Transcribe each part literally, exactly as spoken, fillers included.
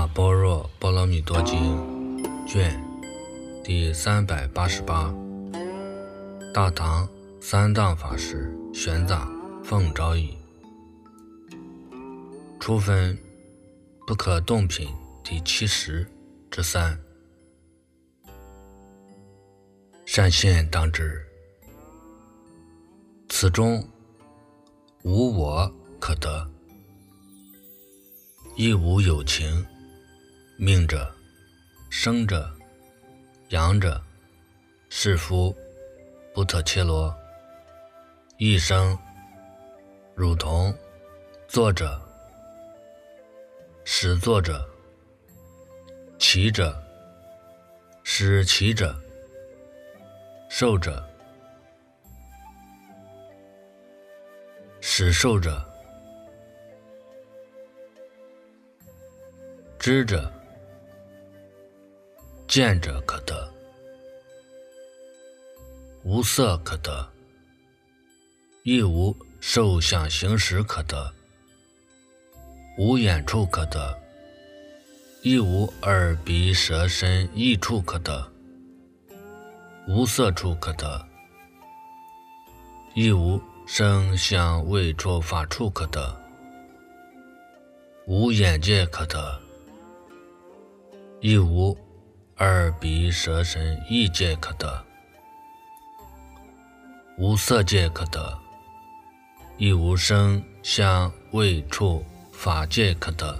般若波罗蜜多经卷第三百八十八，大唐三藏法师玄奘奉诏译，初分不可动品第七十之三。善现当知，此中无我可得，亦无有情，命者、生者、阳者、士夫、不特切罗，一生如同作者、始作者、起者、使起者、受者、使受者、知者、见者可得，无色可得，亦无受想行识可得，无眼处可得，亦无耳鼻舌身意处可得，无色处可得，亦无声香味触法处可得，无眼界可得，亦无耳鼻舌身意界可得，无色界可得，亦无声香味触法界可得，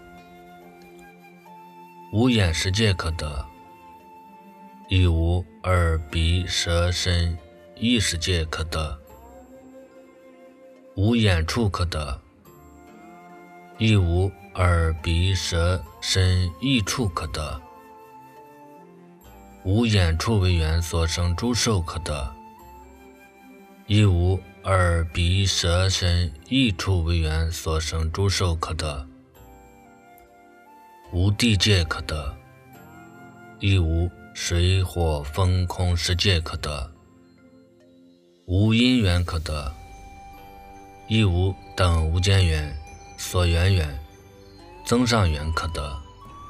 无眼识界可得，亦无耳鼻舌身意识界可得，无眼处可得，亦无耳鼻舌身意处可得，无眼处为缘所生诸受可得，亦无耳鼻舌身意处为缘所生诸受可得，无地界可得，亦无水火风空世界可得，无因缘可得，亦无等无间缘、所缘缘、增上缘可得，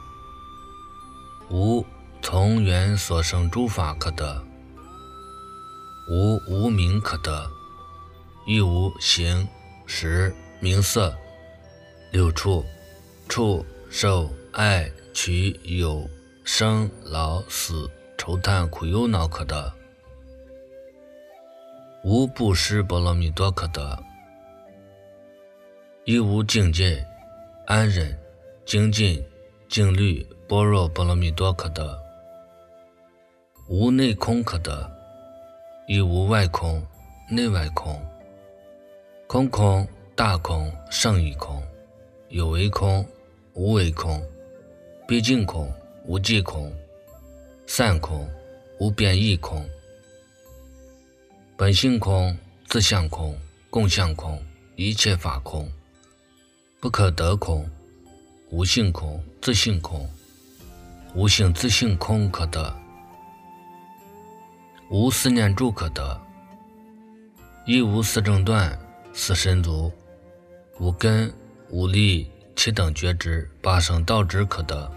无从缘所生诸法可得，无无明可得，亦无形识名色六处触受爱取有生老死愁叹苦忧恼可得，无布施波罗蜜多可得，亦无境界安忍精进静虑般若波罗蜜多可得，无内空可得，亦无外空内外空，空空大空胜义空，有为空无为空，毕竟空无际空，散空无变异空，本性空自相空共相空一切法空，不可得空，无性空自性空，无性自性空可得，无思念住可得，亦无四正断四身足，无根无力七等觉知八圣道知可得，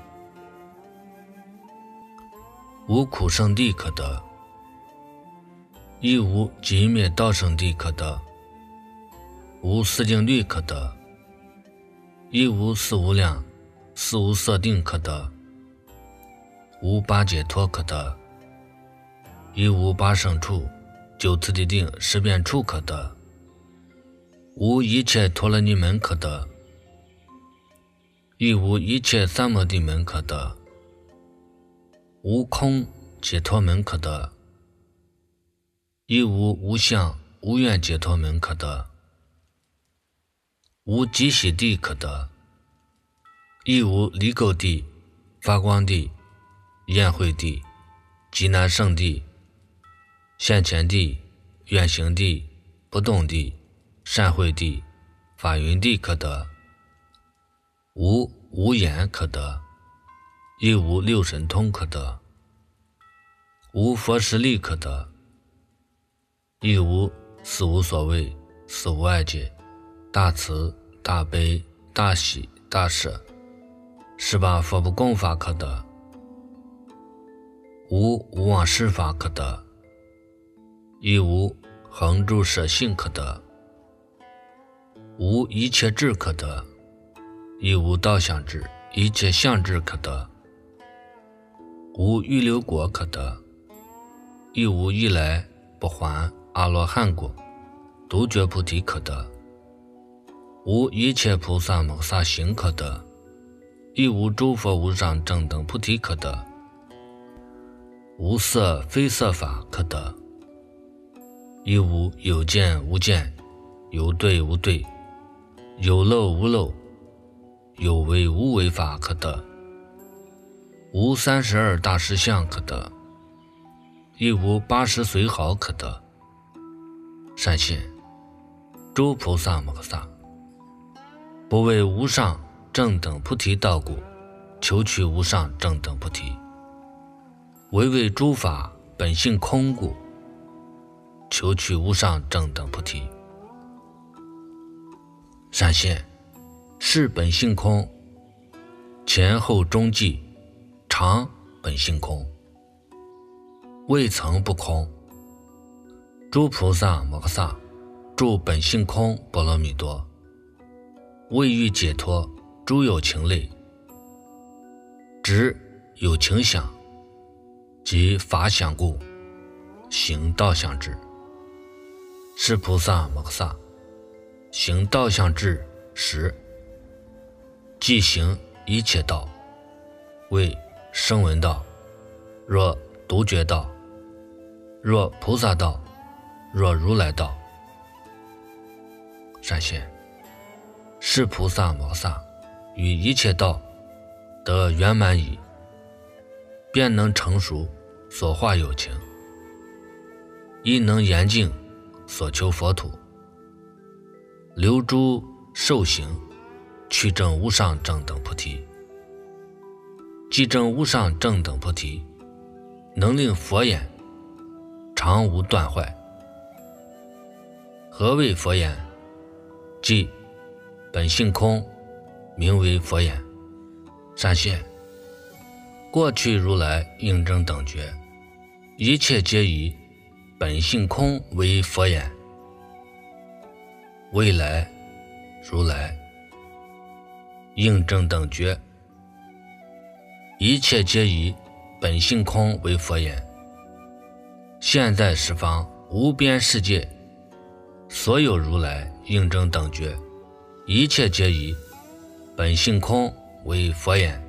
无苦圣地可得，亦无极灭道圣地可得，无四净律可得，亦无四无量四无色定可得，无八解脱可得，亦无八圣处九次第定十变处可得，无一切陀罗尼门可得，亦无一切三摩地门可得，无空解脱门可得，亦无无相无愿解脱门可得，无极喜地可得，亦无离垢地发光地宴会地极难胜地现前地愿行地不动地善会地法云地可得，无无眼可得，亦无六神通可得，无佛实力可得，亦无四无所谓四无碍解大慈大悲大喜大舍十八佛不共法可得，无无妄事法可得，亦无恒住舍性可得，无一切智可得，亦无道相智，一切相智可得，无预流果可得，亦无一来不还阿罗汉果，独觉菩提可得，无一切菩萨摩萨行可得，亦无诸佛无上正等菩提可得，无色非色法可得，亦无有见无见，有对无对，有漏无漏，有为无为法可得，无三十二大实相可得，亦无八十随好可得。善现，诸菩萨摩萨，不为无上正等菩提道故，求取无上正等菩提；唯为诸法本性空故，求取无上正等菩提。善现，是本性空，前后中继常本性空，未曾不空。诸菩萨摩诃萨住本性空波罗蜜多，为欲解脱诸有情类，执有情想及法想故，行道相智。是菩萨摩诃萨行道相智时，即行一切道，为声闻道，若独觉道，若菩萨道，若如来道。善现，是菩萨摩诃萨于一切道得圆满矣，便能成熟所化有情，亦能严净所求佛土，留诸受行，去证无上正等菩提。即证无上正等菩提，能令佛眼常无断坏。何谓佛眼？即本性空，名为佛眼。善现，过去如来应证等觉，一切皆以本性空为佛眼；未来如来应证等觉，一切皆以本性空为佛眼。现在十方无边世界，所有如来应证等觉，一切皆以本性空为佛眼。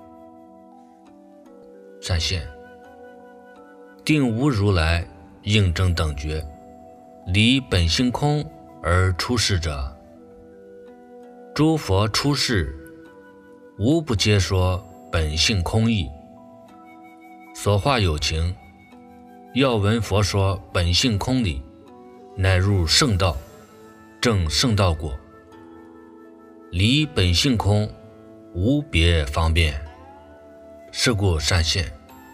善现，定无如来应证等觉，离本性空而出世者。诸佛出世，无不皆说本性空义。所化有情，要闻佛说本性空理，乃入圣道，证圣道果。离本性空，无别方便。是故善现，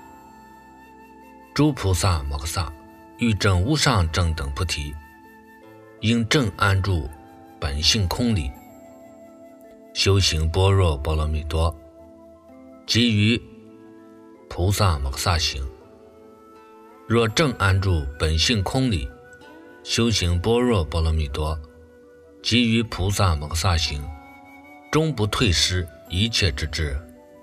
诸菩萨摩诃萨欲证无上正等菩提，应正安住本性空理，修行般若波罗蜜多，即于菩萨摩诃萨行。若正安住本性空理，修行般若波罗蜜多，即于菩萨摩诃萨行，终不退失一切之智。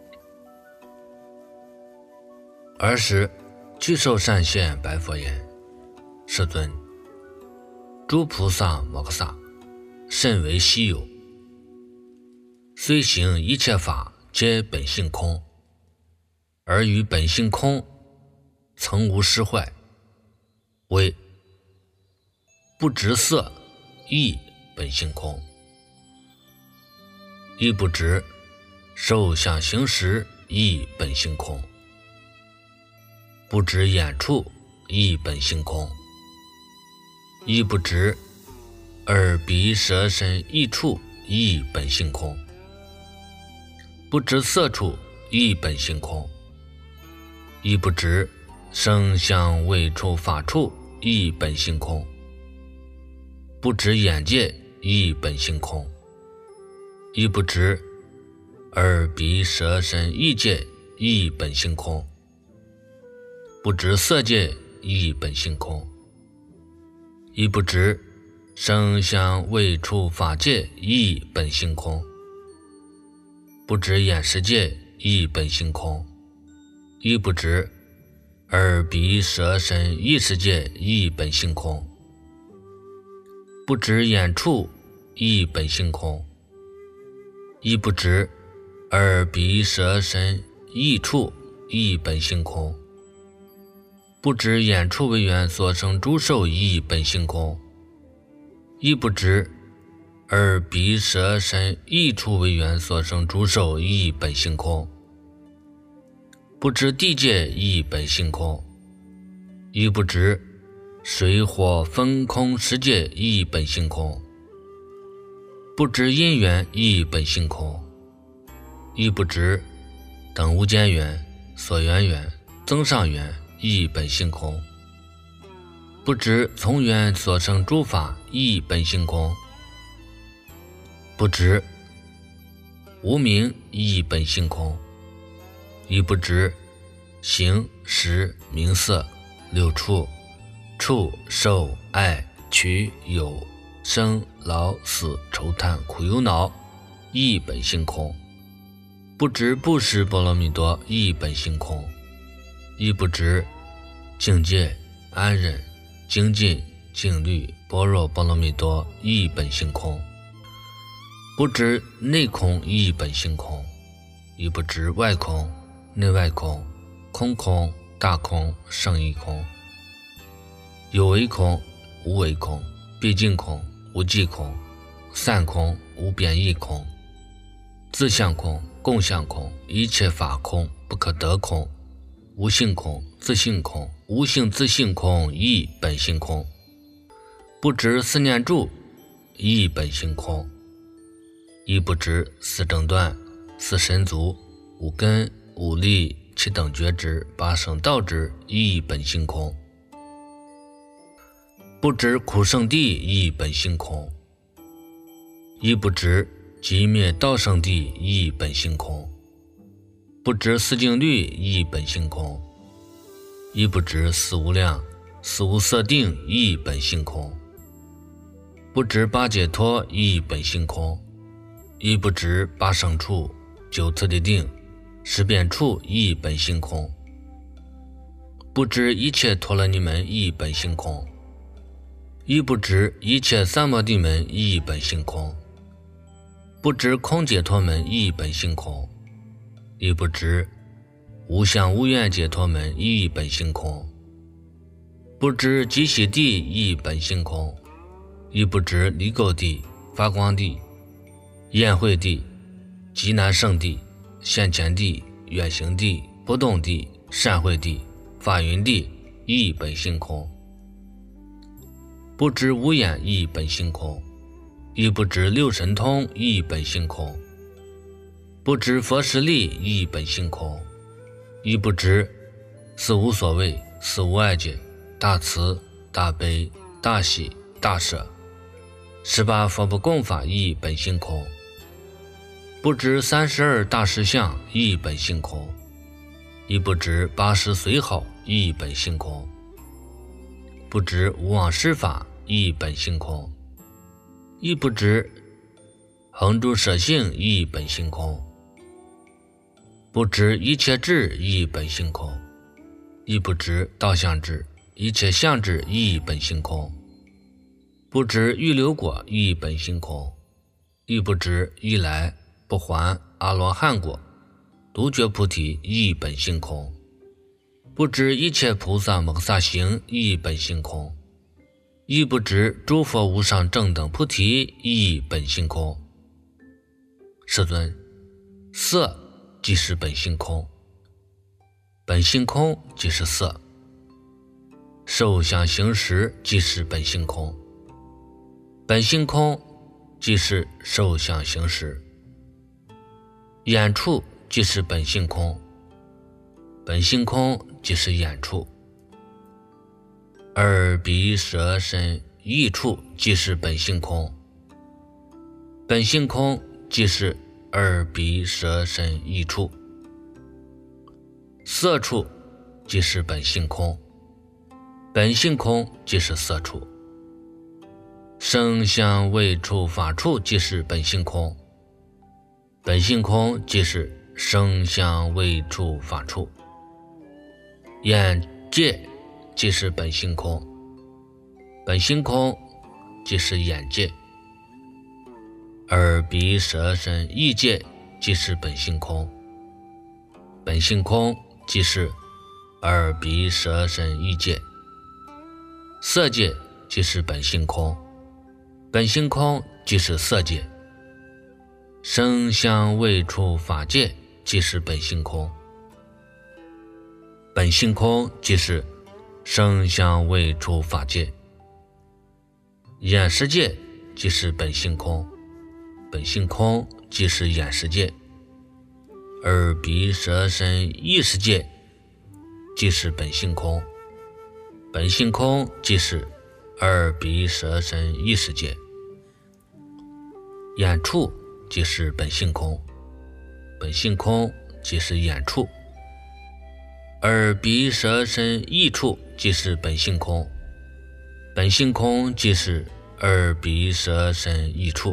尔时具受善现白佛言：世尊，诸菩萨摩诃萨甚为稀有，虽行一切法皆本性空，而于本性空曾无失坏，为不执色亦本性空，亦不执受想行识亦本性空，不执眼处亦本性空，亦不执耳鼻舌身意处亦本性空，不执色处亦本性空，亦不执声香味触法处亦本性空，不执眼界亦本性空，亦不执耳鼻舌身意界亦本性空，不知色界亦本性空，亦不知声香味触法界亦本性空，不知眼识界亦本性空，亦不知耳鼻舌身意识界亦本性空，不知眼触亦本性空，亦不知耳鼻舌身意触亦本性空，不知眼触为缘所生诸受亦本性空，亦不知耳鼻舌身意触为缘所生诸受亦本性空，不知地界亦本性空，亦不知水火风空世界亦本性空，不知因缘亦本性空，亦不知等无间缘、所缘缘、增上缘亦本性空，不知从缘所生诸法亦本性空，不知无明亦本性空，亦不知形识名色六处触受爱取有生老死愁叹苦忧恼亦本性空，不知布施波罗蜜多亦本性空，亦不知境界安忍精进静虑般若波罗蜜多亦本性空，不知内空亦本性空，亦不知外空内外空空空大空胜义空，有为空无为空毕竟空无际空散空无变异空自相空共相空一切法空不可得空无性空自性空无性自性空亦本性空，不知四念住亦本性空，亦不知四正断四神足五根五力七等觉知八圣道知亦本性空，不知苦圣地亦本性空，亦不知寂灭道圣地亦本性空，不知四净律亦本性空，亦不知四无量四无色定亦本性空，不知八解脱亦本性空，亦不知八圣处九次第定十变处亦本性空，不知一切陀罗尼门亦本性空，亦不知一切三摩地门亦本性空，不知空解脱门亦本性空，亦不知无相无愿解脱门亦本性空，不知极喜地亦本性空，亦不知离垢地发光地宴会地极难胜地现前地远行地不动地善会地法云地亦本性空，不知无眼亦本性空，亦不知六神通亦本性空，不知佛实力亦本性空，亦不知四无所谓四无碍解大慈大悲大喜大舍十八佛不共法亦本性空，不知三十二大实相亦本性空，亦不知八十随好亦本性空，不知无妄施法亦本性空，亦不知恒诸舍性亦本性空，不知一切智亦本性空，亦不知道相智一切相智亦本性空，不知预流果亦本性空，亦不知一来不还阿罗汉果独觉菩提亦本性空，不知一切菩萨摩诃萨行亦本性空，亦不知诸佛无上正等菩提亦本性空。世尊，色即是本性空，本性空即是色，受想行识即是本性空，本性空即是受想行识，眼触即是本性空，本性空即是眼触，耳鼻舌身意触即是本性空，本性空即是耳鼻舌身意处。色处即是本性空，本性空即是色处。声香味触法处即是本性空，本性空即是声香味触法处。眼界即是本性空，本性空即是眼界。耳鼻舌身意界即是本性空，本性空即是耳鼻舌身意界。色界即是本性空，本性空即是色界。声香味触法界即是本性空，本性空即是声香味触法界。眼识界即是本性空，本性空即是眼识界。耳鼻舌身意识界即是本性空，本性空即是耳鼻舌身意识界。眼处即是本性空，本性空即是眼处。耳鼻舌身意处即是本性空，本性空即是耳鼻舌身意处。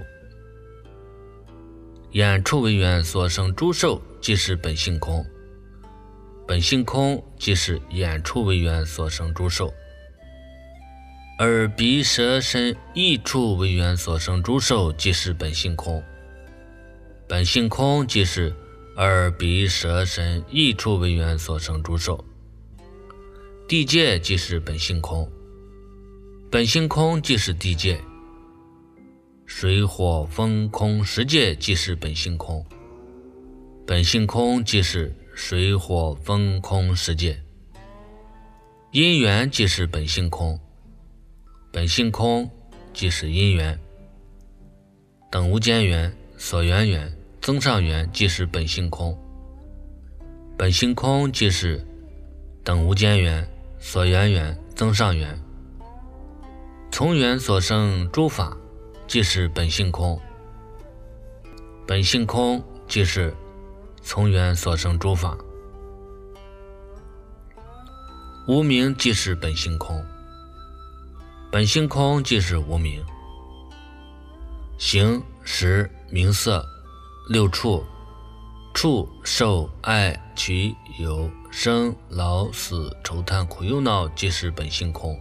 眼处为缘所生诸受即是本性空，本性空即是眼处为缘所生诸受。耳鼻舌身意处为缘所生诸受即是本性空，本性空即是耳鼻舌身意处为缘所生诸受。地界即是本性空，本性空即是地界。水火风空十界即是本性空，本性空即是水火风空十界。因缘即是本性空，本性空即是因缘。等无间缘、所缘缘、增上缘即是本性空，本性空即是等无间缘、所缘缘、增上缘。从缘所生诸法即是本性空，本性空即是从缘所生诸法。无明即是本性空，本性空即是无明。形识名色六处，触受爱取有生老死愁叹苦忧恼即是本性空，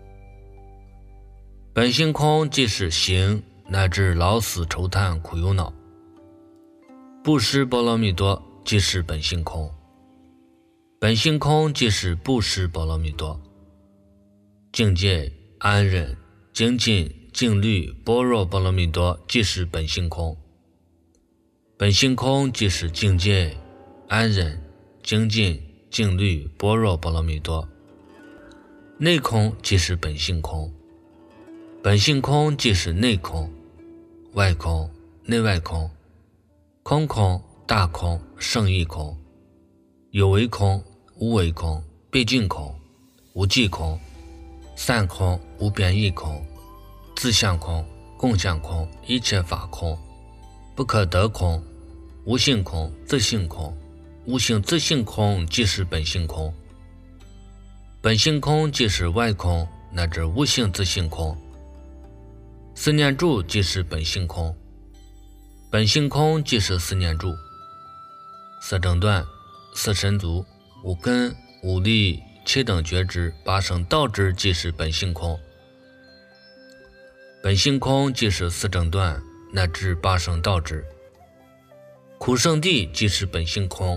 本性空即是行乃至老死愁叹苦忧恼。布施波罗蜜多即是本性空，本性空即是布施波罗蜜多。境界安忍精进静虑般若波罗蜜多即是本性空，本性空即是境界安忍精进静虑般若波罗蜜多。内空即是本性空，本性空即是内空、外空、内外空、空空、大空、胜义空、有为空、无为空、毕竟空、无际空、散空、无边义空、自相空、共相空、一切法空、不可得空、无性空、自性空、无性自性空即是本性空，本性空即是外空乃至无性自性空。四念住即是本性空，本性空即是四念住。四正断、四神足、五根、五力、七等觉知、八圣道知即是本性空，本性空即是四正断乃至八圣道知。苦圣地即是本性空，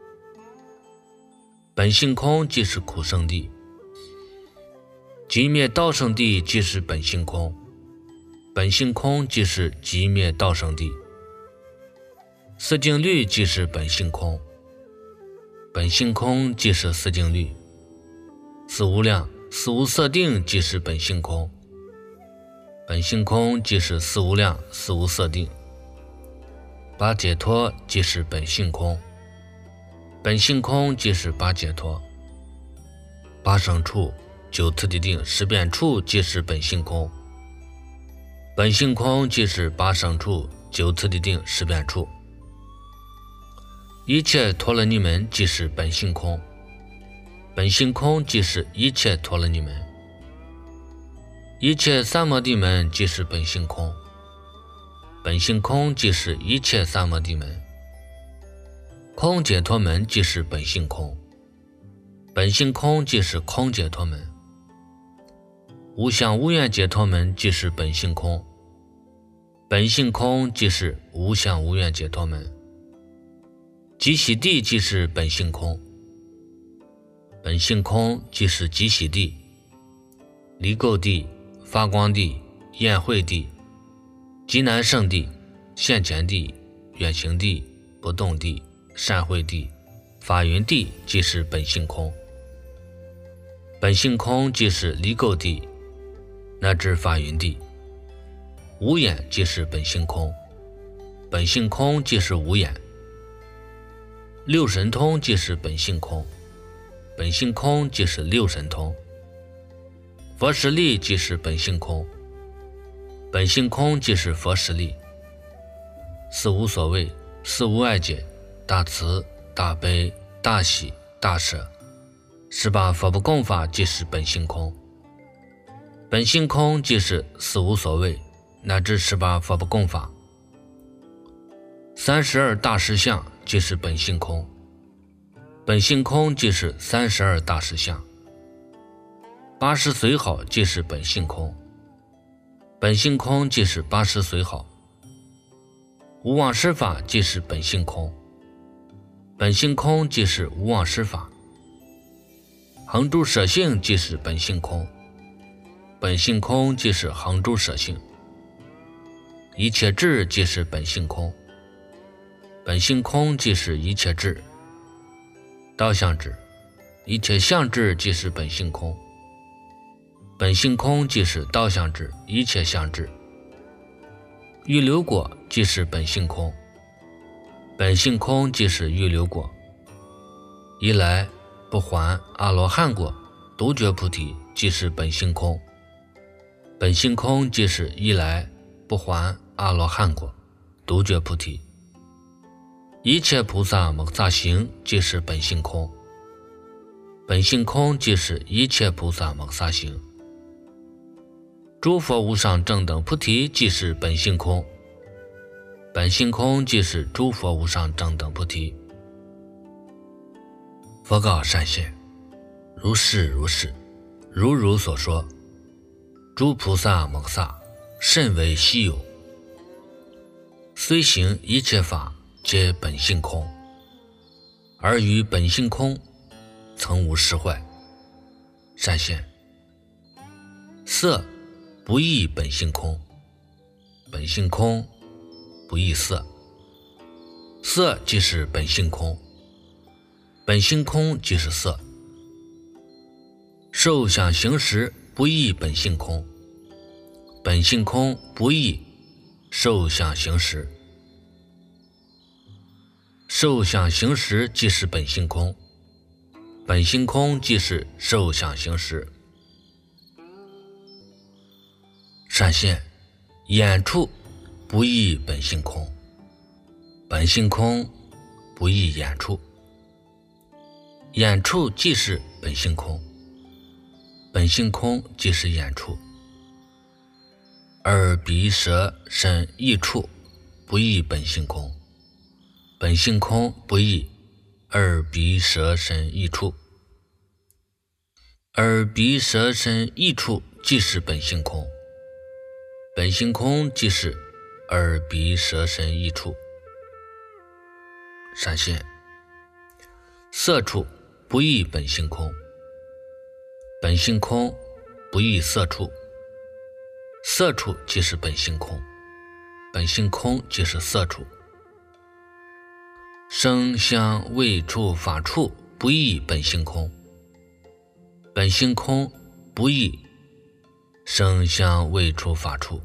本性空即是苦圣地。寂灭道圣地即是本性空，本性空即是寂灭道圣地。四净律即是本性空，本性空即是四净律。四无量、四无色定即是本性空，本性空即是四无量、四无色定。八解脱即是本性空，本性空即是八解脱。八胜处、九次第定、十遍处即是本性空，本性空即是八胜处、九次第定、十遍处。 一切陀罗尼门即是本性空，本性空即是一切陀罗尼门，一切三摩地门即是本性空，本性空即是一切三摩地门，空解脱门即是本性空，本性空即是空解脱门，无相无愿解脱门即是本性空，本性空即是无相无愿解脱门，极喜地即是本性空，本性空即是极喜地，离垢地、发光地、焰慧地、极难胜地、现前地、远行地、不动地、善慧地、法云地即是本性空，本性空即是离垢地乃至法云地，无眼即是本性空，本性空即是无眼，六神通即是本性空，本性空即是六神通，佛实力即是本性空，本性空即是佛实力，四无所谓、四无碍解、大慈、大悲、大喜、大舍，十八佛不共法即是本性空，本性空即是四无所谓乃至十八佛不共法，三十二大实相即是本性空，本性空即是三十二大实相，八十随好即是本性空，本性空即是八十随好，无妄施法即是本性空，本性空即是无妄施法，恒诸舍性即是本性空，本性空即是恒诸舍性，一切智即是本性空，本性空即是一切智，道相智，一切相智即是本性空，本性空即是道相智，一切相智，预流果即是本性空，本性空即是预流果，一来不还阿罗汉果，独觉菩提即是本性空，本性空即是一来不还阿罗汉果，独觉菩提，一切菩萨摩萨行即是本性空，本性空即是一切菩萨摩萨行，诸佛无上正等菩提即是本性空，本性空即是诸佛无上正等菩提。佛告善现，如是如是，如如所说，诸菩萨摩萨甚为稀有，虽行一切法皆本性空，而于本性空曾无失坏。善现，色不异本性空，本性空不异色，色即是本性空，本性空即是色，受想行识不异本性空，本性空不异受想行识，受想行识即是本性空，本性空即是受想行识。善现，眼处不异本性空，本性空不异眼处，眼处即是本性空，本性空即是眼处，耳鼻舌身意处不异本性空，本性空不异耳鼻舌身意处，耳鼻舌身意处即是本性空，本性空即是耳鼻舌身意处。善现，色处不异本性空，本性空不异色处，色处即是本性空，本性空即是色处。声香味触法处不异本性空，本性空不异声香味触法处，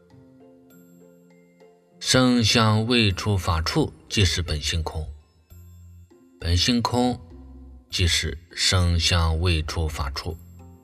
声香味触法处即是本性空，本性空即是声香味触法处。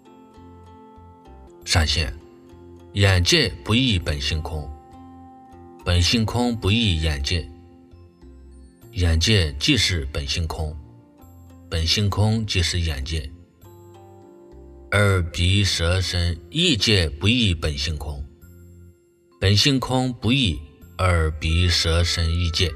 善现，眼界不异本性空，本性空不异眼界， 眼界即是本性空，本性空即是眼界。耳鼻舌身意界不异本性空，本性空不异耳鼻舌身意界。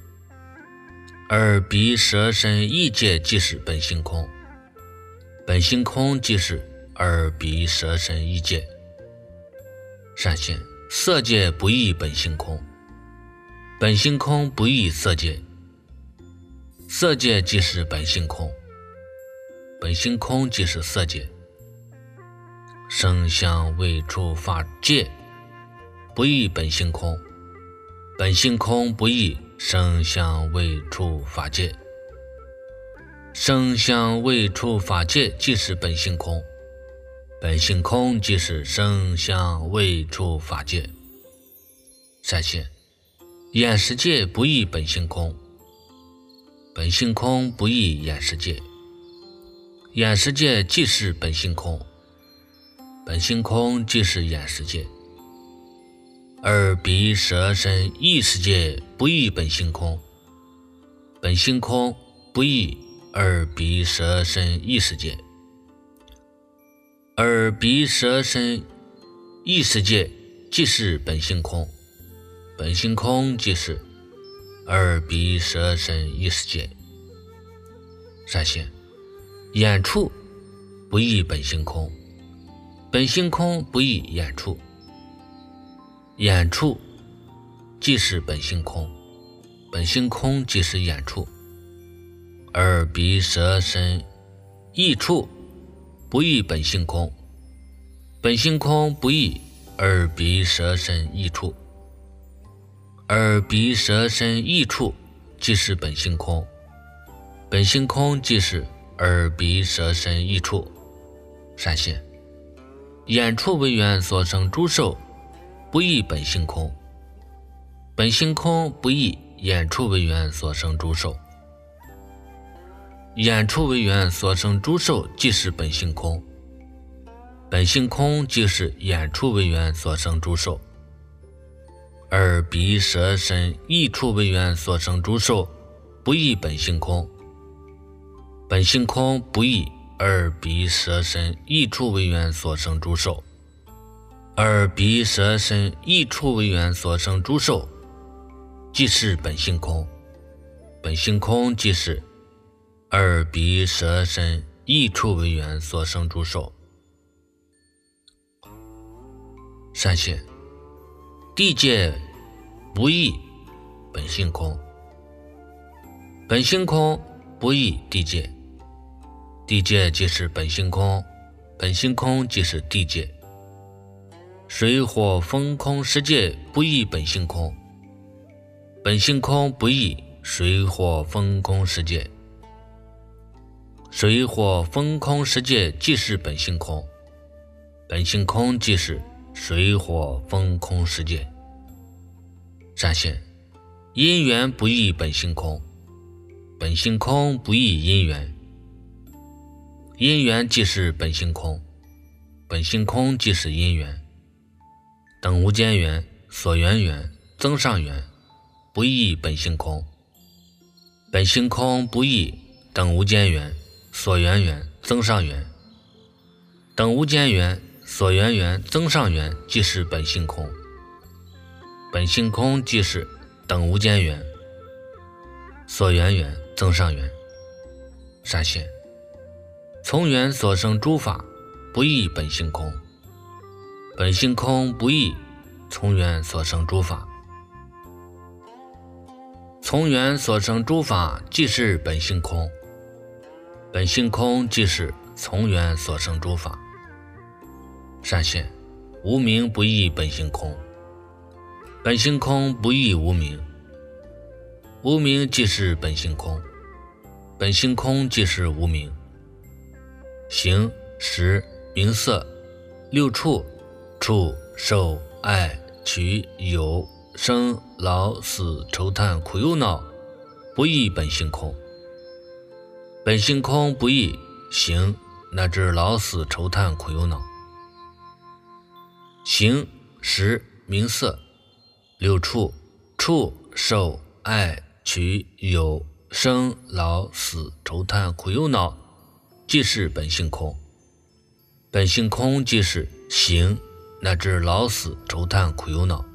耳鼻舌身意界即是本性空，本性空即是耳鼻舌身意界。善现色界不异本性空，本性空不异色界。色界即是本性空，本性空即是色界。声香味触法界不异本性空，本性空不异声香味触法界。声香味触法界即是本性空，本性空即是声香味触法界。善现眼识界不异本性空，本性空不异眼识界。眼识界即是本性空，本性空即是眼识界。耳鼻舌身意识界不异本性空，本性空不异耳鼻舌身意识界。耳鼻舌身意识界即是本性空，本性空即是耳鼻舌身意识界。善现眼触不异本性空，本性空不异眼触。眼触即是本性空，本性空即是眼触。耳鼻舌身意触不异本性空，本性空不异耳鼻舌身意触。耳鼻舌身意触即是本性空，本性空即是耳鼻舌身意触。善现眼触为缘所生诸受不异本性空，本性空不异眼触为缘所生诸受。眼触为缘所生诸受即是本性空，本性空即是眼触为缘所生诸受。耳鼻舌身意触为缘所生诸受不异本性空，本性空不异耳鼻舌身意触为缘所生诸受。耳鼻舌身意触为缘所生诸受即是本性空，本性空即是耳鼻舌身意触为缘所生诸受。善现地界不异本性空，本性空不异地界。地界即是本性空，本性空即是地界。水火风空十界不异本性空，本性空不异水火风空十界。水火风空十界即是本性空，本性空即是水火风空十界。善现因缘不异本性空，本性空不异因缘。因缘即是本性空，本性空即是因缘。等无间缘、所缘缘、增上缘不异本性空，本性空不异等无间缘、所缘缘、增上缘。等无间缘、所缘缘、增上缘即是本性空，本性空即是等无间缘、所缘缘、增上缘。善现从缘所生诸法不异本性空，本性空不异从缘所生诸法。从缘所生诸法即是本性空，本性空即是从缘所生诸法。善现无明不异本性空，本性空不异无明。无明即是本性空，本性空即是无明。形、识、名色、六处、触、受、爱、取、有、生、老、死、愁叹、苦忧恼不异本性空，本性空不异形乃至老死愁叹苦忧恼。形、识、名色、六处、触、受、爱、 取有生老死愁叹苦忧恼，即是本性空。本性空即是行乃至老死愁叹苦忧恼。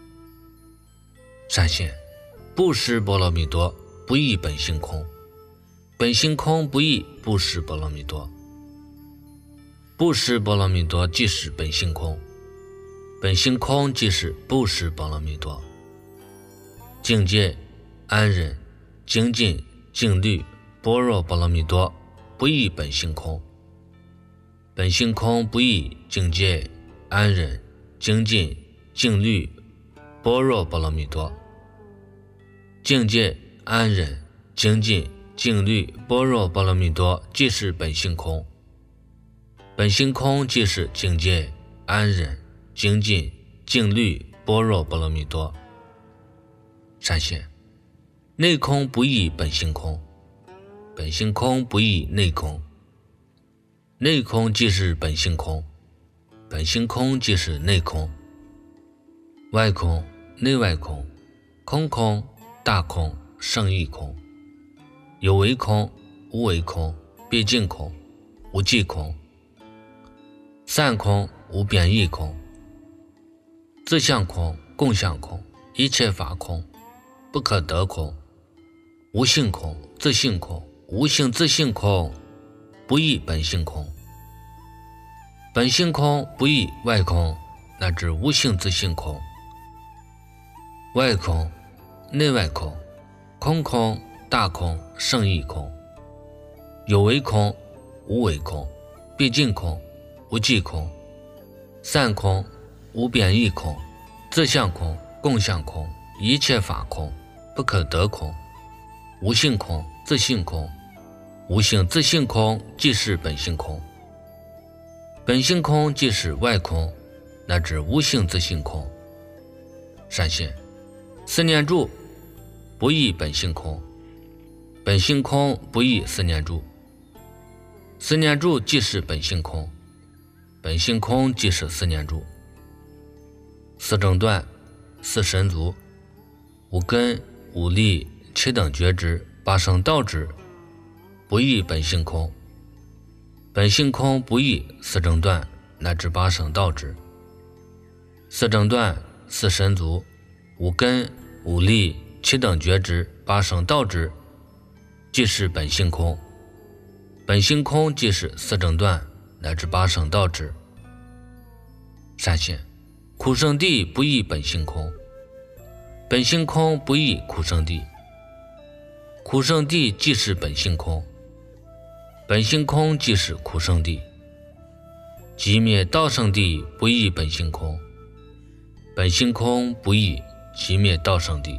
善现不识波罗蜜多，不异本性空。本性空不异不识波罗蜜多。不识波罗蜜多即是本性空，本性空即是不识波罗蜜多。境界安忍精进静虑般若波罗蜜多不异本性空。本性空不异境界安忍精进静虑般若波罗蜜多。境界安忍精进静虑般若波罗蜜多即是本性空。本性空即是境界安忍精进静虑般若波罗蜜多。善现内空不异本性空，本性空不异内空。内空即是本性空，本性空即是内空。外空内外空，空空大空胜义空，有为空无为空，毕竟空无际空，散空无变异空，自相空共相空，一切法空不可得空，无性空自性空，无性自性空不异本性空。本性空不异外空乃至无性自性空。外空内外空，空空大空胜义空，有为空无为空，毕竟空无际空，散空无变异空，自相空共相空，一切法空不可得空，无性空自性空，无性自性空即是本性空。本性空即是外空乃至无性自性空。善现四念住不异本性空，本性空不异四念住。四念住即是本性空，本性空即是四念住。四正断四神足五根五力七等觉知八圣道支不异本性空，本性空不异四正断乃至八圣道支。四正断四神足五根五力七等觉知八圣道支即是本性空，本性空即是四正断乃至八圣道支。善现苦圣地不异本性空，本性空不异苦圣地。苦圣地即是本性空，本性空即是苦圣地。寂灭道圣地不异本性空，本性空不异寂灭道圣地。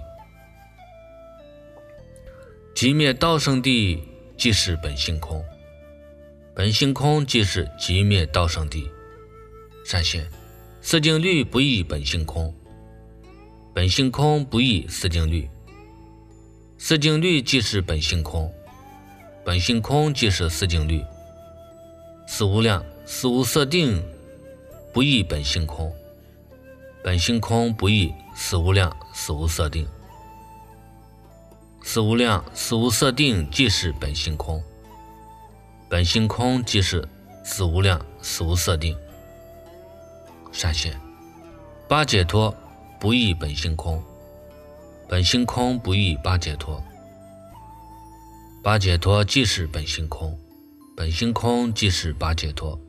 寂灭道圣地即是本性空，本性空即是寂灭道圣地。善现四境律不异本性空，本性空不异四境律。四境律即是本性空，本性空即是四境律。四无量四无色定不异本性空，本性空不异四无量四无色定。四无量四无色定即是本性空，本性空即是四无量四无色定。善现八解脱不异本性空，本性空不异八解脱。八解脱即是本性空，本性空即是八解脱。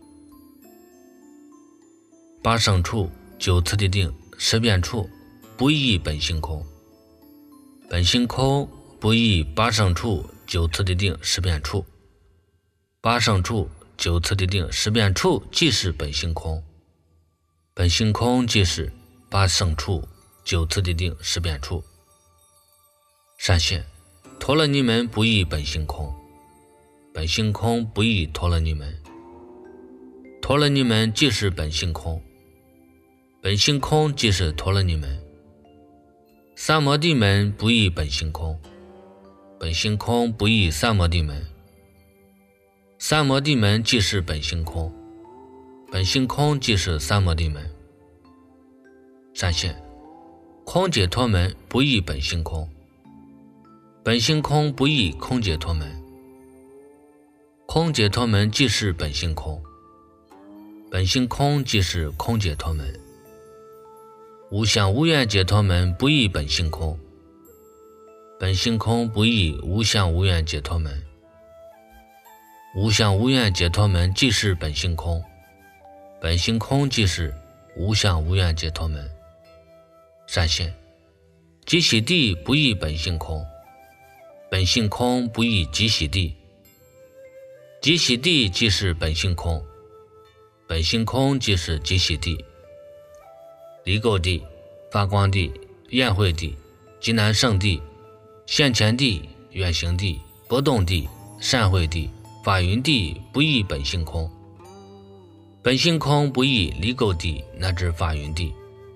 八胜处九次第定十变处不异本性空，本性空不异八胜处九次第定十变处。八胜处九次第定十变处即是本性空，本性空即是八胜处九次第定十变处。善现陀罗尼门不异本性空，本性空不异陀罗尼门。陀罗尼门即是本性空，本性空即是陀罗尼门。三摩地门不异本性空，本性空不异三摩地门。三摩地门即是本性空，本性空即是三摩地门。善现空解脱门不异本性空， 本性空不异空解脱门。空解脱门即是本性空，本性空即是空解脱门。无相无愿解脱门不异本性空，本性空不异无相无愿解脱门。无相无愿解脱门即是本性空，本性空即是无相无愿解脱门。闪现即喜地不异本性空，本性空不异即喜地。即喜地即是本性空，本性空即是即喜地。离垢地、发光地、宴会地、极难胜地、现前地、远行地、不动地、善会地、法云地不异本性空，本性空不异离垢地乃至法云地。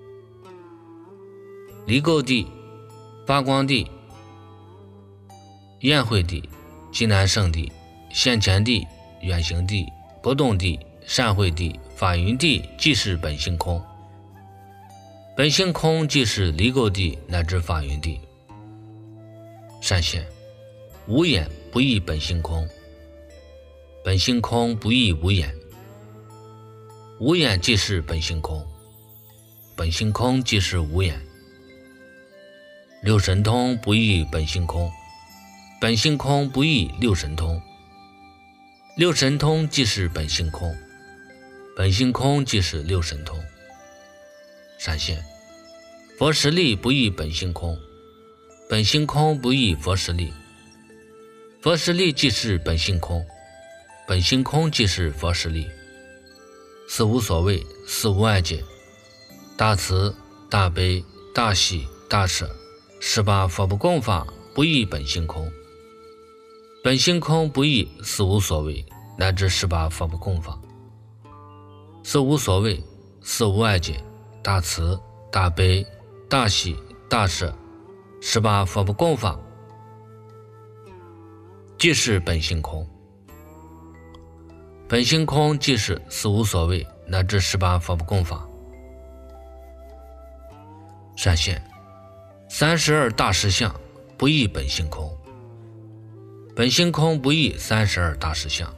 离垢地、发光地、宴会地、极难胜地、现前地、远行地、不动地、善会地、法云地即是本性空，本性空即是离垢地乃至法云地。闪现无眼不异本性空，本性空不异无眼。无眼即是本性空，本性空即是无眼。六神通不异本性空，本性空不异六神通。六神通即是本性空，本性空即是六神通。闪现佛实力不异本性空，本性空不异佛实力。佛实力即是本性空，本性空即是佛实力。四无所谓，四无碍解，大慈、大悲、大喜、大舍，十八佛不共法不异本性空，本性空不异四无所谓乃至十八佛不共法。四无所谓，四无碍解，大慈、大悲、大喜、大舍，十八佛不共法即是本性空，本性空即是四无所谓乃至十八佛不共法。闪现三十二大实相不异本性空，本性空不异三十二大实相。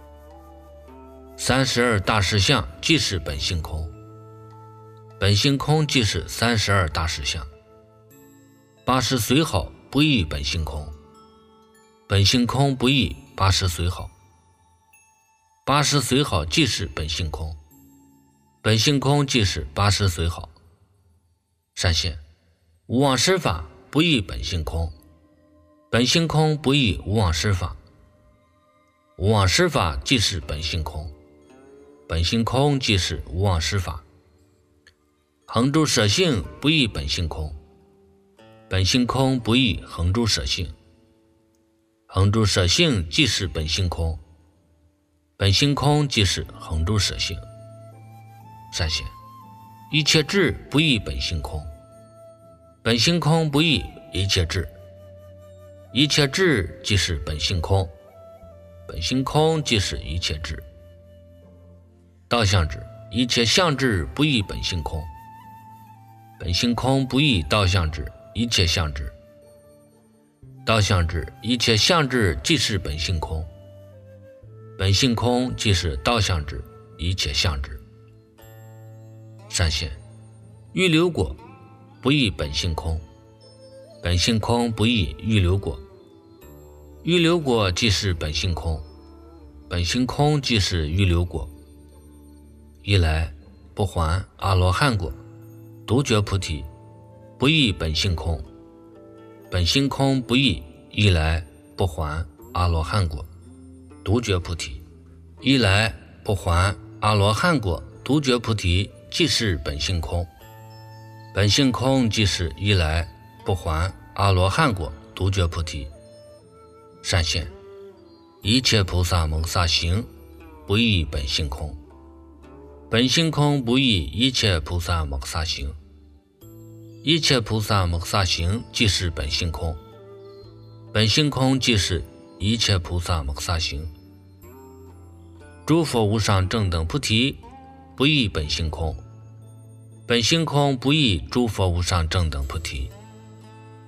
三十二大实相即是本性空，本性空即是三十二大实相。八十随好不异本性空，本性空不异八十随好。八十随好即是本性空，本性空即是八十随好。闪现无妄施法不异本性空，本性空不异无妄施法。无妄施法即是本性空，本性空即是无妄施法。恒住舍性不异本性空，本性空不异恒住舍性。恒住舍性即是本性空，本性空即是恒住舍性。闪现一切智不异本性空，本性空不异一切智。一切智即是本性空，本性空即是一切智。道相智一切相智不异本性空，本性空不异道相智一切相智。道相智一切相智即是本性空，本性空即是道相智一切相智。闪现预流果不异本性空，本性空不异预流果。预流果即是本性空，本性空即是预流果。一来不还阿罗汉果，独觉菩提不异本性空，本性空不异一来不还阿罗汉果，独觉菩提。一来不还阿罗汉果，独觉菩提即是本性空，本性空即是一来不还阿罗汉果，独觉菩提。闪现一切菩萨蒙萨行不异本性空，本性空不异一切菩萨蒙萨行。一切菩萨蒙萨行即是本性空，本性空即是一切菩萨蒙萨行。诸佛无上正等菩提不异本性空，本性空不异诸佛无上正等菩提。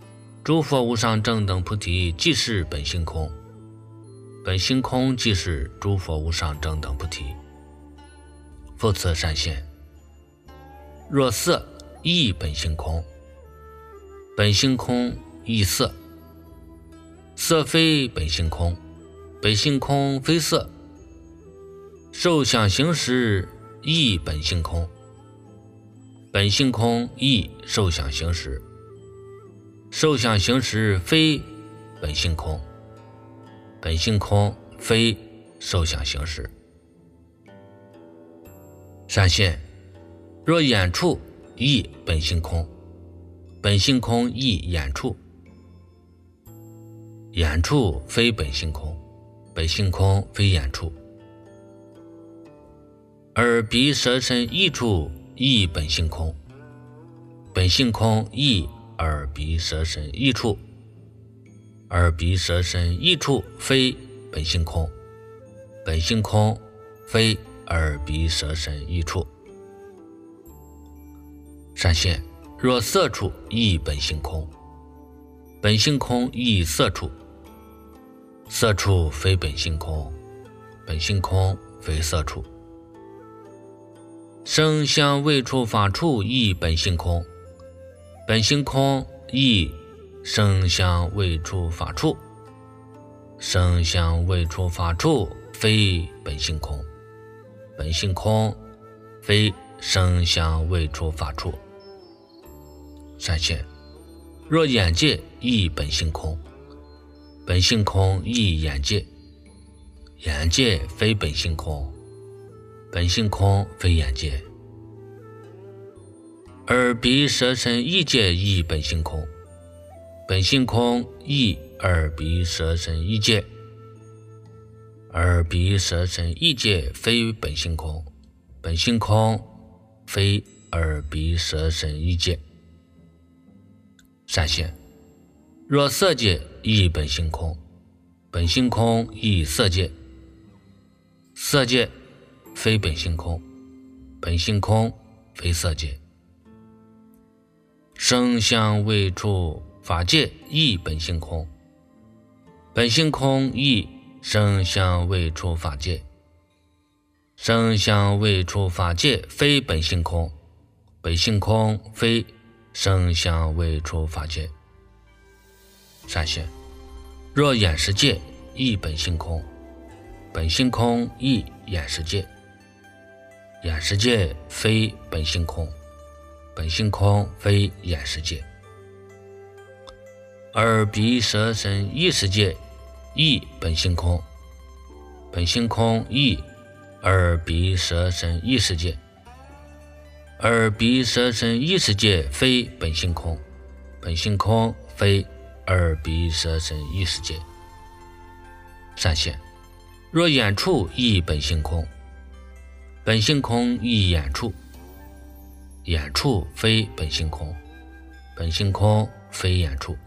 诸佛无上正等菩提即是本性空，本性空即是诸佛无上正等菩提。复次善现，若色亦本性空，本性空亦色，色非本性空，本性空非色，受想行识亦本性空，本性空亦受想行识，受想行识非本性空，本性空非受想行识。善现，若眼处亦本性空，本性空亦眼处，眼处非本性空，本性空非眼处。耳鼻舌身意处亦本性空，本性空亦耳鼻舌身意处，耳鼻舌身意处非本性空，本性空非耳鼻舌身意处。善现，若色处亦本性空，本性空亦色处，色处非本性空，本性空非色处。声香味触法处亦本性空，本性空亦声香味触法处，声香味触法处非本性空，本性空非声香味触法处。善现，若眼界亦本性空，本性空亦眼界，眼界非本性空，本性空非眼界。耳鼻舌身意界亦本性空，本性空亦耳鼻舌身意界，耳鼻舌身意界非本性空，本性空非耳鼻舌身意界。善现，若色界亦本性空，本性空亦色界，色界非本性空，本性空非色界。声香味触法界亦本性空，本性空亦声香味触法界，声香味触法界非本性空，本性空非声香味触法界。善现，若眼识界亦本性空，本性空亦眼识界，眼识界非本性空，本性空非眼识界。耳鼻舌身意识界亦本性空，本性空亦耳鼻舌身意识界，耳鼻舌身意识界非本性空，本性空非耳鼻舌身意识界。善现，若眼处亦本性空，本性空亦眼处，眼处非本性空，本性空非眼处。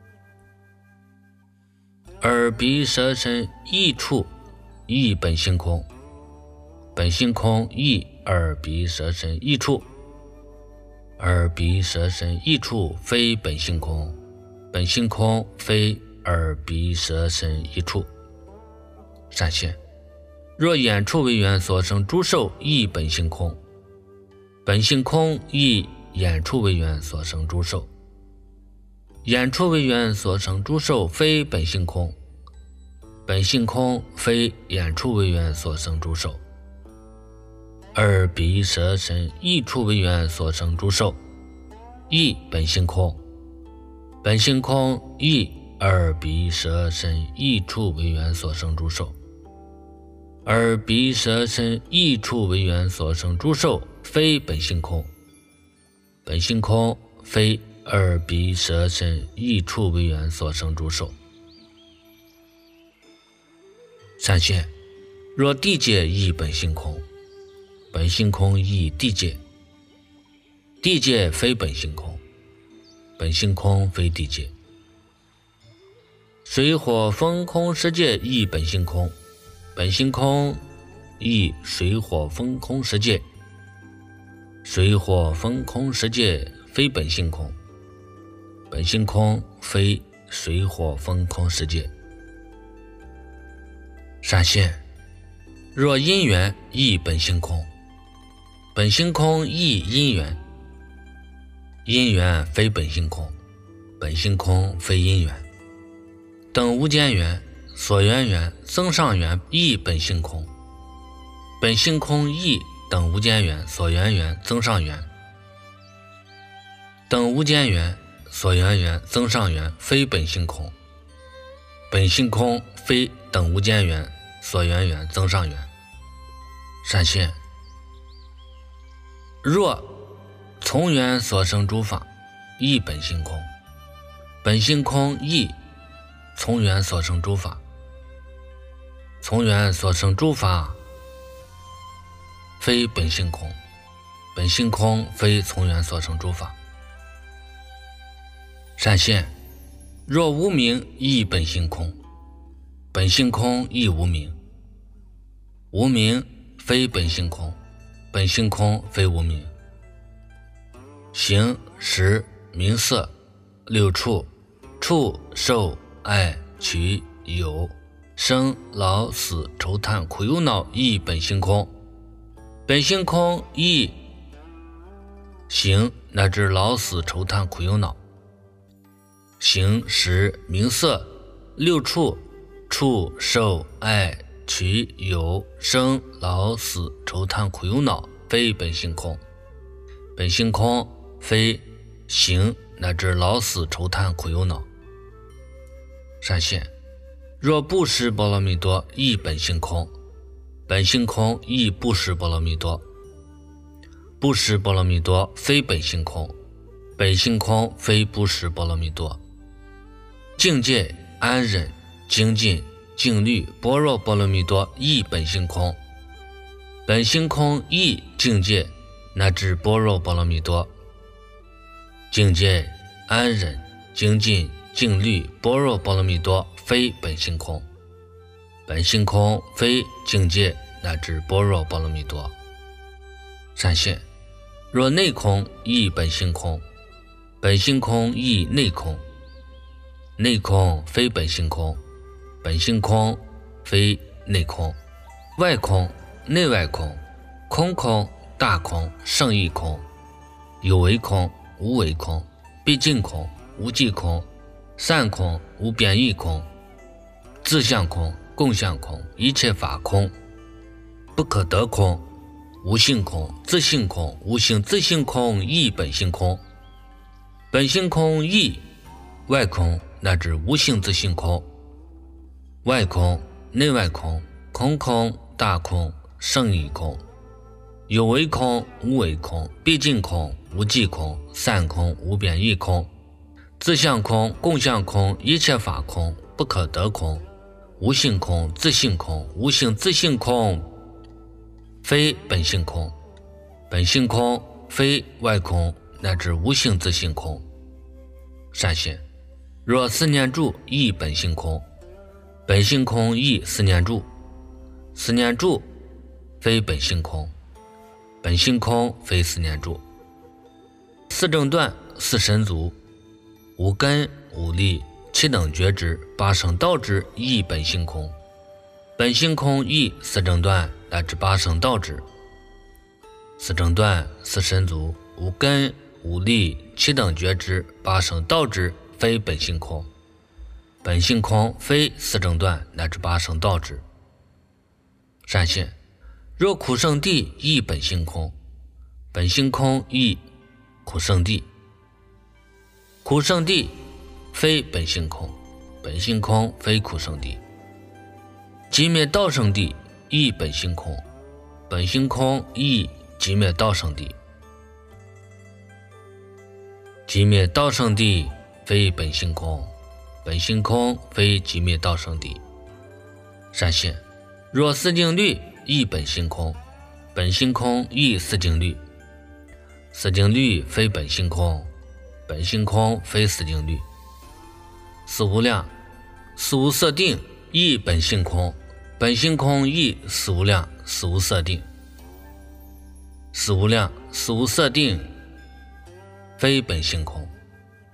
耳鼻舌身意处亦本性空，本性空亦耳鼻舌身意处，耳鼻舌身意处非本性空，本性空非耳鼻舌身意处。善现，若眼处为缘所生诸受亦本性空，本性空亦眼处为缘所生诸受，眼处为缘所生诸受非本性空，本性空非眼处为缘所生诸受。耳鼻舌身意处为缘所生诸受亦本性空，本性空亦耳鼻舌身意处为缘所生诸受，耳鼻舌身意处为缘所生诸受非本性空，本性空非耳鼻舌身意处为缘所生诸受。善现，若地界亦本性空，本性空亦地界，地界非本性空，本性空非地界。水火风空十界亦本性空，本性空亦水火风空十界，水火风空十界非本性空， 本性空非水火风空世界。闪现，若因缘亦本性空，本性空亦因缘，因缘非本性空，本性空非因缘。等无间缘、所缘缘、增上缘亦本性空，本性空亦等无间缘、所缘缘、增上缘。等无间缘、所缘缘、增上缘非本性空，本性空非等无间缘、所缘缘、增上缘。闪现，若从缘所生诸法亦本性空，本性空亦从缘所生诸法，从缘所生诸法非本性空，本性空非从缘所生诸法。闪现，若无明亦本性空，本性空亦无明，无明非本性空，本性空非无明。形、识、名色、六处、触、受、爱、取、有、生、老、死、愁叹、苦、忧、恼亦本性空，本性空亦形乃至老死愁叹苦忧恼。形、识、名色、六处、触、受、爱、取、有、生、老、死、愁叹苦忧恼非本性空，本性空非形乃至老死愁叹苦忧恼。闪现，若不识波罗蜜多亦本性空，本性空亦不识波罗蜜多，不识波罗蜜多非本性空，本性空非不识波罗蜜多。境界、安忍、精进、静虑、般若波罗蜜多亦本性空，本性空亦境界乃至般若波罗蜜多。境界、安忍、精进、静虑、般若波罗蜜多非本性空，本性空非境界乃至般若波罗蜜多。闪现，若内空亦本性空，本性空亦内空，内空非本性空，本性空非内空。外空、内外空、空空、大空、胜义空、有为空、无为空、毕竟空、无际空、散空、无边义空、自相空、共相空、一切法空、不可得空、无性空、自性空、无性自性空亦本性空，本性空亦外空乃至无性自性空。外空、内外空、空空、大空、胜义空、有为空、无为空、毕竟空、无际空、散空、无边义空、自相空、共相空、一切法空、不可得空、无性空、自性空、无性自性空非本性空，本性空非外空乃至无性自性空。闪现，若四念住亦本性空，本性空亦四念住，四念住非本性空，本性空非四念住。四正断、四神足、五根、五力、七等觉知、八圣道知亦本性空，本性空亦四正断乃至八圣道知。四正断、四神足、五根、五力、七等觉知、八圣道知非本性空，本性空非四正断乃至八圣道知。闪现，若苦圣地亦本性空，本性空亦苦圣地，苦圣地非本性空，本性空非苦圣地。寂灭道圣地亦本性空，本性空亦寂灭道圣地。寂灭道圣地非本性空，本性空非寂灭道圣地。闪现，若四净律亦本性空，本性空亦四净律，四净律非本性空，本性空非四净律。四无量、四无色定亦本性空，本性空亦四无量、四无色定。四无量、四无色定非本性空，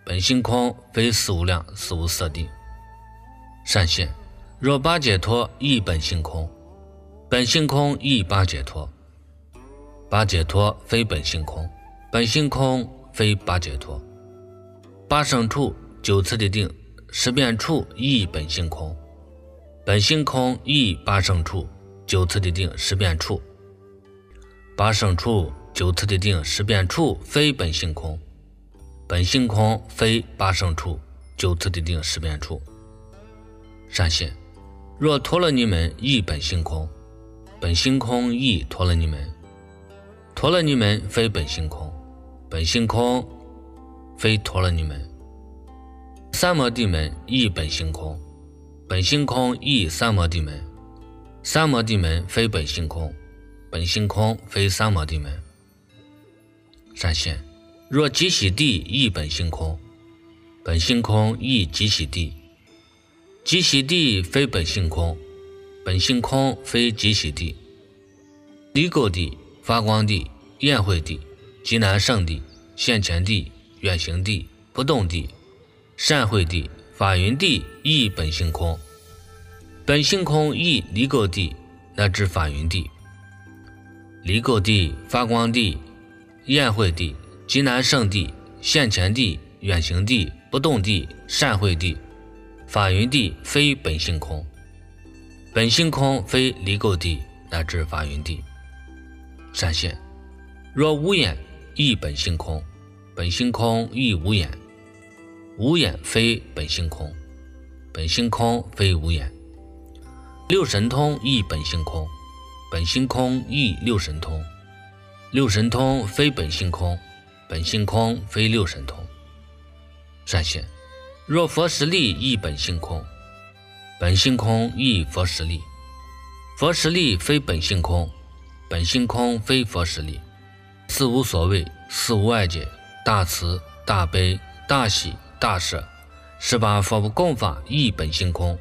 本性空，非事无量，事无色谛。善现，若八解脱亦本性空，本性空亦八解脱。八解脱非本性空，本性空非八解脱。八生处、九次第定、十变处亦本性空，本性空亦八生处、九次第定、十变处。八生处、九次第定、十变处非本性空，本性空非八生处、九次第定、十变处。善现，若陀罗尼门亦本性空，本性空亦陀罗尼门。陀罗尼门非本性空，本性空非陀罗尼门。三摩地门亦本性空，本性空亦三摩地门。三摩地门非本性空，本性空非三摩地门。善现，若极喜地亦本性空，本性空亦极喜地。极喜地非本性空，本性空非极喜地。离垢地、发光地、焰慧地、极难胜地、现前地、远行地、不动地、善慧地、法云地亦本性空，本性空亦离垢地乃至法云地。离垢地、发光地、焰慧地、极难胜地、现前地、远行地、不动地、善慧地、法云地非本性空，本性空非离垢地乃至法云地。善现，若无眼亦本性空，本性空亦无眼。无眼非本性空，本性空非无眼。六神通亦本性空，本性空亦六神通。六神通非本性空，本性空非六神通。善现，若佛实力亦本性空，本性空亦佛实力。佛实力非本性空，本性空非佛实力。四无所谓，四无碍解，大慈、大悲、大喜、大舍，十八佛不共法亦本性空。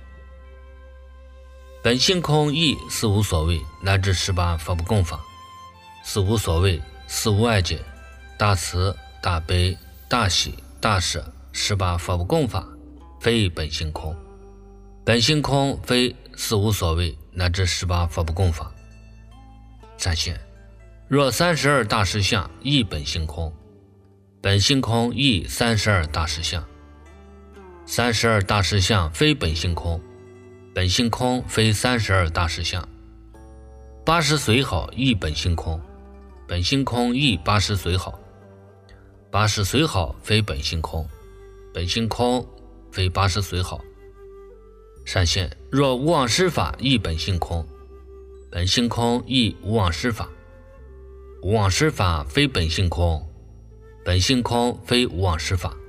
本性空亦四无所谓乃至十八佛不共法。四无所谓，四无碍解，大慈、大悲、大喜、大舍，十八佛不共法非本性空。本性空非四无所谓乃至十八佛不共法。善现，若三十二大实相亦本性空，本性空亦三十二大实相。三十二大实相非本性空，本性空非三十二大实相。八十随好亦本性空，本性空亦八十随好。八十随好非本性空，本性空非八十随好。善现，若无妄施法亦本性空，本性空亦无妄施法。无妄施法非本性空，本性空非无妄施法。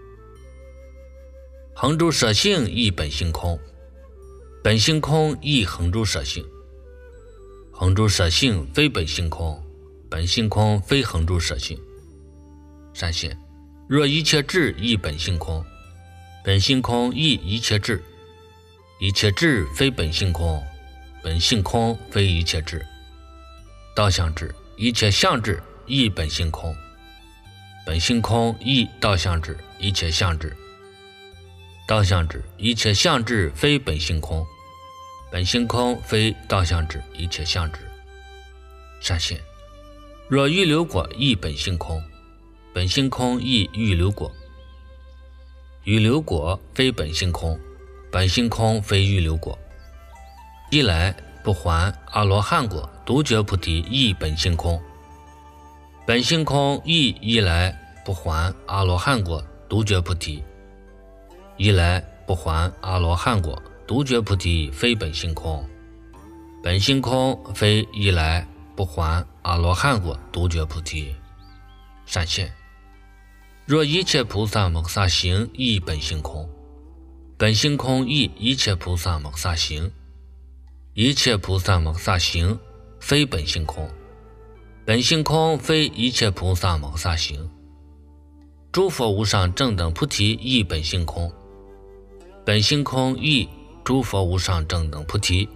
恒住舍性亦本性空，本性空亦恒住舍性。恒住舍性非本性空，本性空非恒住舍性。善现，若一切智亦本性空，本性空亦一切智。一切智非本性空，本性空非一切智。道相智、一切相智亦本性空，本性空亦道相智、一切相智。道相智、一切相智非本性空，本性空非道相智、一切相智。善现，若预流果亦本性空，本性空亦预流果。预流果非本性空，本性空非预流果。一来不还阿罗汉果、独觉菩提亦本性空，本性空亦一来不还阿罗汉果、独觉菩提。一来不还阿罗汉果、独觉菩提非本性空，本性空非一来不还阿罗汉果、独觉菩提。善现，若一切菩萨摩诃萨行亦本性空，本性空亦一切菩萨摩诃萨行。一切菩萨摩诃萨行非本性空，本性空非一切菩萨摩诃萨行。诸佛无上正等菩提亦本性空，本性空亦诸佛无上正等菩提。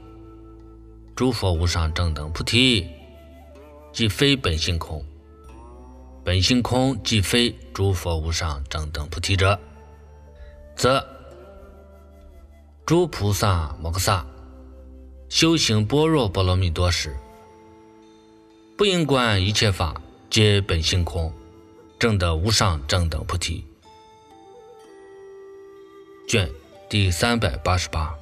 诸佛无上正等菩提即非本性空， 本性空即非诸佛无上正等菩提者，则诸菩萨摩诃萨修行般若波罗蜜多时，不应观一切法皆本性空，证得无上正等菩提。卷第三百八十八。